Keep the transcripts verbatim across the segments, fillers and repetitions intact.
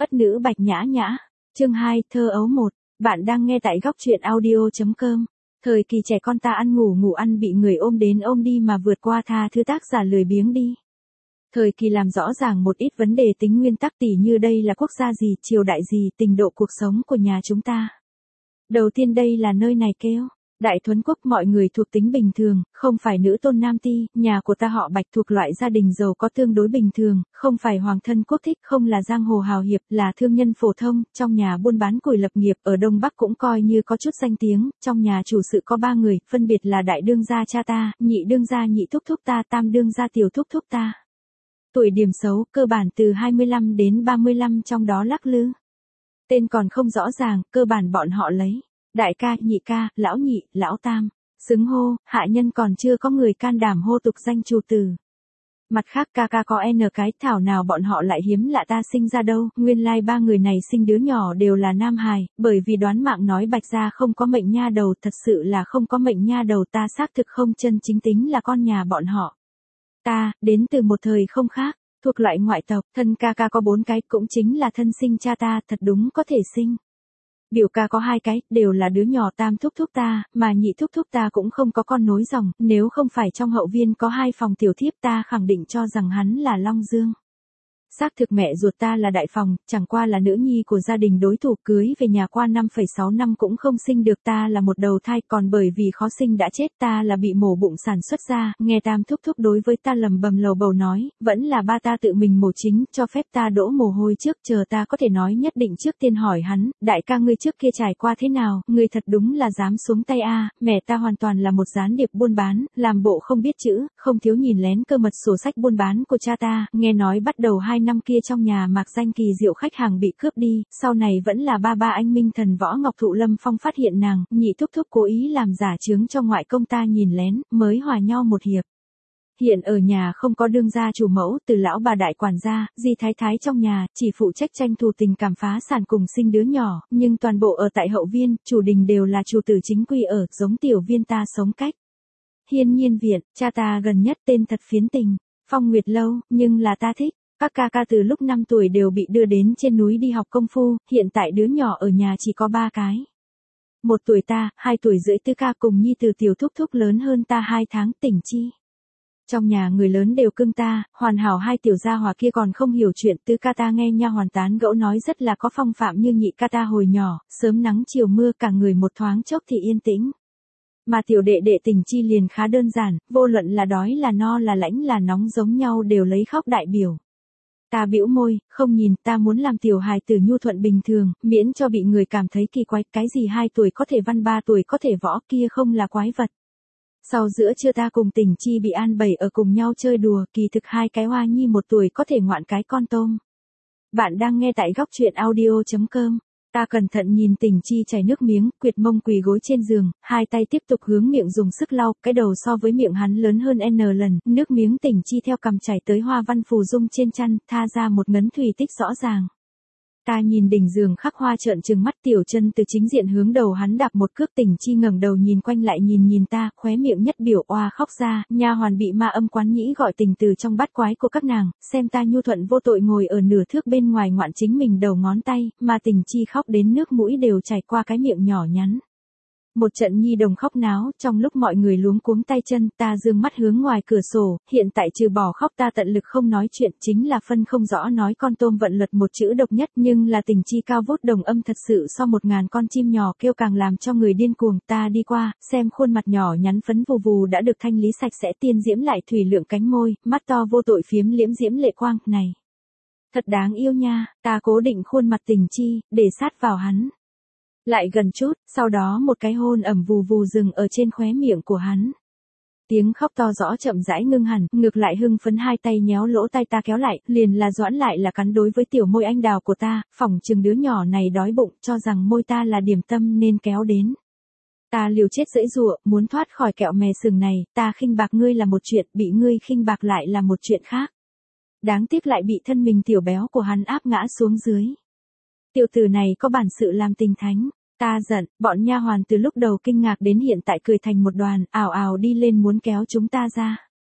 Ất nữ Bạch Nhã Nhã. Chương hai, thơ ấu một. Bạn đang nghe tại góc truyện audio.com. Thời kỳ trẻ con ta ăn ngủ ngủ ăn bị người ôm đến ôm đi mà vượt qua tha thứ tác giả lười biếng đi. Thời kỳ làm rõ ràng một ít vấn đề tính nguyên tắc tỉ như đây là quốc gia gì, triều đại gì, tình độ cuộc sống của nhà chúng ta. Đầu tiên đây là nơi này kêu. Đại Thuấn Quốc mọi người thuộc tính bình thường, không phải nữ tôn nam ti, nhà của ta họ Bạch thuộc loại gia đình giàu có tương đối bình thường, không phải hoàng thân quốc thích, không là giang hồ hào hiệp, là thương nhân phổ thông, trong nhà buôn bán củi lập nghiệp, ở Đông Bắc cũng coi như có chút danh tiếng, trong nhà chủ sự có ba người, phân biệt là đại đương gia cha ta, nhị đương gia nhị thúc thúc ta, tam đương gia tiểu thúc thúc ta. Tuổi điểm xấu, cơ bản từ hai mươi lăm đến ba mươi lăm trong đó lắc lư. Tên còn không rõ ràng, cơ bản bọn họ lấy đại ca, nhị ca, lão nhị, lão tam, xứng hô, hạ nhân còn chưa có người can đảm hô tục danh chủ tử. Mặt khác ca ca có n cái, thảo nào bọn họ lại hiếm lạ ta sinh ra đâu, nguyên lai ba người này sinh đứa nhỏ đều là nam hài, bởi vì đoán mạng nói Bạch gia không có mệnh nha đầu, thật sự là không có mệnh nha đầu, ta xác thực không chân chính tính là con nhà bọn họ. Ta, đến từ một thời không khác, thuộc loại ngoại tộc, thân ca ca có bốn cái, cũng chính là thân sinh cha ta, thật đúng có thể sinh. Biểu ca có hai cái, đều là đứa nhỏ tam thúc thúc ta, mà nhị thúc thúc ta cũng không có con nối dòng, nếu không phải trong hậu viên có hai phòng tiểu thiếp ta khẳng định cho rằng hắn là Long Dương. Xác thực mẹ ruột ta là đại phòng, chẳng qua là nữ nhi của gia đình đối thủ, cưới về nhà qua năm phẩy sáu năm cũng không sinh được, ta là một đầu thai, còn bởi vì khó sinh đã chết, ta là bị mổ bụng sản xuất ra, nghe tam thúc thúc đối với ta lầm bầm lầu bầu nói, vẫn là ba ta tự mình mổ chính, cho phép ta đổ mồ hôi trước, chờ ta có thể nói nhất định trước tiên hỏi hắn, đại ca ngươi trước kia trải qua thế nào, ngươi thật đúng là dám xuống tay a. Mẹ ta hoàn toàn là một gián điệp buôn bán, làm bộ không biết chữ, không thiếu nhìn lén cơ mật sổ sách buôn bán của cha ta, nghe nói bắt đầu hai năm kia trong nhà mạc danh kỳ diệu khách hàng bị cướp đi, sau này vẫn là ba ba anh minh thần võ Ngọc Thụ Lâm Phong phát hiện nàng, nhị thúc thúc cố ý làm giả chứng cho ngoại công ta nhìn lén, mới hòa nhau một hiệp. Hiện ở nhà không có đương gia chủ mẫu, từ lão bà đại quản gia, di thái thái trong nhà, chỉ phụ trách tranh thủ tình cảm phá sản cùng sinh đứa nhỏ, nhưng toàn bộ ở tại hậu viên, chủ đình đều là chủ tử chính quy ở, giống tiểu viên ta sống cách. Hiên Nhiên Viện, cha ta gần nhất tên thật phiến tình, Phong Nguyệt Lâu, nhưng là ta thích. Các ca ca từ lúc năm tuổi đều bị đưa đến trên núi đi học công phu, hiện tại đứa nhỏ ở nhà chỉ có ba cái. Một tuổi ta, hai tuổi rưỡi Tư ca cùng nhi từ tiểu thúc thúc lớn hơn ta hai tháng, Tỉnh Chi. Trong nhà người lớn đều cưng ta, hoàn hảo hai tiểu gia hòa kia còn không hiểu chuyện, Tư ca ta nghe nha hoàn tán gẫu nói rất là có phong phạm như nhị ca ta hồi nhỏ, sớm nắng chiều mưa cả người một thoáng chốc thì yên tĩnh. Mà tiểu đệ đệ Tỉnh Chi liền khá đơn giản, vô luận là đói là no là lãnh là nóng giống nhau đều lấy khóc đại biểu. Ta bĩu môi, không nhìn, ta muốn làm tiểu hài tử nhu thuận bình thường, miễn cho bị người cảm thấy kỳ quái, cái gì hai tuổi có thể văn ba tuổi có thể võ kia không là quái vật. Sau giữa trưa ta cùng Tỉnh Chi bị an bày ở cùng nhau chơi đùa, kỳ thực hai cái hoa nhi một tuổi có thể ngoạn cái con tôm. Bạn đang nghe tại góc truyện audio.com. Ta cẩn thận nhìn Tỉnh Chi chảy nước miếng, quyệt mông quỳ gối trên giường, hai tay tiếp tục hướng miệng dùng sức lau, cái đầu so với miệng hắn lớn hơn n lần, nước miếng Tỉnh Chi theo cằm chảy tới hoa văn phù dung trên chăn, tha ra một ngấn thủy tích rõ ràng. Ta nhìn đỉnh giường khắc hoa trợn trừng mắt, tiểu chân từ chính diện hướng đầu hắn đạp một cước, Tỉnh Chi ngẩng đầu nhìn quanh lại nhìn nhìn ta, khóe miệng nhất biểu oa khóc ra, nha hoàn bị ma âm quán nhĩ gọi tình từ trong bát quái của các nàng, xem ta nhu thuận vô tội ngồi ở nửa thước bên ngoài ngoạn chính mình đầu ngón tay, mà Tỉnh Chi khóc đến nước mũi đều chảy qua cái miệng nhỏ nhắn. Một trận nhi đồng khóc náo, trong lúc mọi người luống cuống tay chân, ta dương mắt hướng ngoài cửa sổ, hiện tại trừ bỏ khóc ta tận lực không nói chuyện, chính là phân không rõ nói con tôm vận luật một chữ độc nhất, nhưng là Tỉnh Chi cao vút đồng âm thật sự so một ngàn con chim nhỏ kêu càng làm cho người điên cuồng. Ta đi qua, xem khuôn mặt nhỏ nhắn phấn vù vù đã được thanh lý sạch sẽ, tiên diễm lại thủy lượng cánh môi, mắt to vô tội phiếm liễm diễm lệ quang, này. Thật đáng yêu nha, ta cố định khuôn mặt Tỉnh Chi, để sát vào hắn. Lại gần chút, sau đó một cái hôn ẩm vù vù dừng ở trên khóe miệng của hắn. Tiếng khóc to rõ chậm rãi ngưng hẳn, ngược lại hưng phấn hai tay nhéo lỗ tai ta kéo lại, liền là doãn lại là cắn đối với tiểu môi anh đào của ta, phỏng chừng đứa nhỏ này đói bụng, cho rằng môi ta là điểm tâm nên kéo đến. Ta liều chết giãy giụa, muốn thoát khỏi kẹo mè sừng này, ta khinh bạc ngươi là một chuyện, bị ngươi khinh bạc lại là một chuyện khác. Đáng tiếc lại bị thân mình tiểu béo của hắn áp ngã xuống dưới. Tiểu tử này có bản sự làm tình thánh. Ta giận, bọn nha hoàn từ lúc đầu kinh ngạc đến hiện tại cười thành một đoàn, ào ào đi lên muốn kéo chúng ta ra.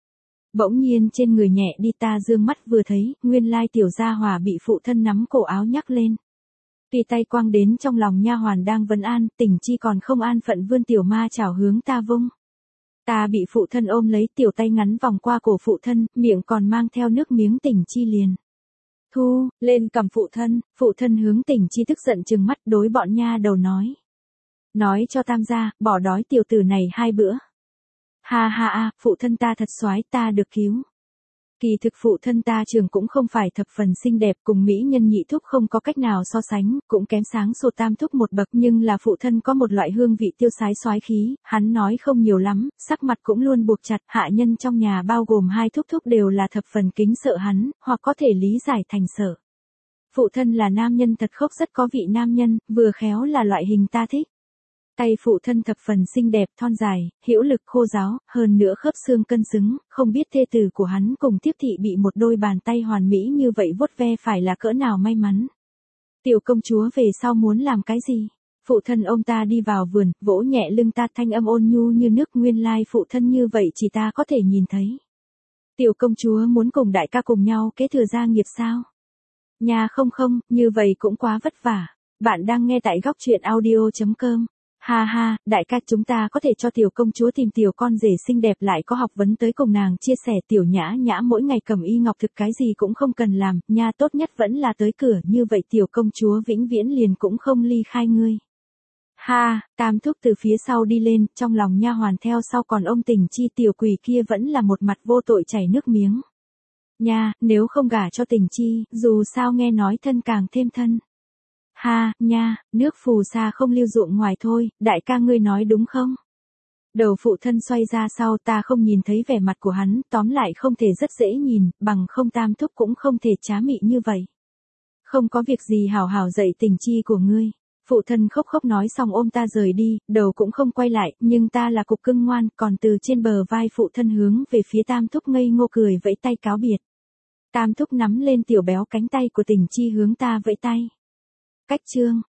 Bỗng nhiên trên người nhẹ đi, ta dương mắt vừa thấy, nguyên lai tiểu gia hỏa bị phụ thân nắm cổ áo nhắc lên. Tùy tay quăng đến trong lòng nha hoàn đang vấn an, Tình Chi còn không an phận vươn tiểu ma chảo hướng ta vung. Ta bị phụ thân ôm lấy, tiểu tay ngắn vòng qua cổ phụ thân, miệng còn mang theo nước miếng. Tình Chi liền thu lên cầm phụ thân, phụ thân hướng Tình Chi tức giận trừng mắt đối bọn nha đầu nói. Nói cho tam gia, bỏ đói tiểu tử này hai bữa. Ha ha a, phụ thân ta thật soái, ta được cứu. Kỳ thực phụ thân ta trường cũng không phải thập phần xinh đẹp, cùng mỹ nhân nhị thúc không có cách nào so sánh, cũng kém sáng sổ tam thúc một bậc, nhưng là phụ thân có một loại hương vị tiêu sái soái khí, hắn nói không nhiều lắm, sắc mặt cũng luôn buộc chặt, hạ nhân trong nhà bao gồm hai thúc thúc đều là thập phần kính sợ hắn, hoặc có thể lý giải thành sợ. Phụ thân là nam nhân thật khốc, rất có vị nam nhân, vừa khéo là loại hình ta thích. Tay phụ thân thập phần xinh đẹp, thon dài, hữu lực, khô ráo, hơn nữa khớp xương cân xứng, không biết thê tử của hắn cùng tiếp thị bị một đôi bàn tay hoàn mỹ như vậy vuốt ve phải là cỡ nào may mắn. Tiểu công chúa về sau muốn làm cái gì? Phụ thân ôm ta đi vào vườn, vỗ nhẹ lưng ta, thanh âm ôn nhu như nước, nguyên lai phụ thân như vậy chỉ ta có thể nhìn thấy. Tiểu công chúa muốn cùng đại ca cùng nhau kế thừa gia nghiệp sao? Nhà không không, như vậy cũng quá vất vả. Bạn đang nghe tại góc truyện audio chấm com. Ha ha, đại ca, chúng ta có thể cho tiểu công chúa tìm tiểu con rể xinh đẹp lại có học vấn tới cùng nàng chia sẻ. Tiểu Nhã Nhã mỗi ngày cầm y ngọc thực, cái gì cũng không cần làm, nha, tốt nhất vẫn là tới cửa, như vậy tiểu công chúa vĩnh viễn liền cũng không ly khai ngươi. Ha, tam thúc từ phía sau đi lên, trong lòng nha hoàn theo sau còn ôm Tình Chi, tiểu quỷ kia vẫn là một mặt vô tội chảy nước miếng. Nha, nếu không gả cho Tình Chi, dù sao nghe nói thân càng thêm thân. Ha, nha, nước phù sa không lưu ruộng ngoài thôi, đại ca ngươi nói đúng không? Đầu phụ thân xoay ra sau, ta không nhìn thấy vẻ mặt của hắn, tóm lại không thể rất dễ nhìn, bằng không tam thúc cũng không thể trá mị như vậy. Không có việc gì, hảo hảo dạy Tình Chi của ngươi. Phụ thân khóc khóc nói xong ôm ta rời đi, đầu cũng không quay lại, nhưng ta là cục cưng ngoan, còn từ trên bờ vai phụ thân hướng về phía tam thúc ngây ngô cười vẫy tay cáo biệt. Tam thúc nắm lên tiểu béo cánh tay của Tình Chi hướng ta vẫy tay. Cách chương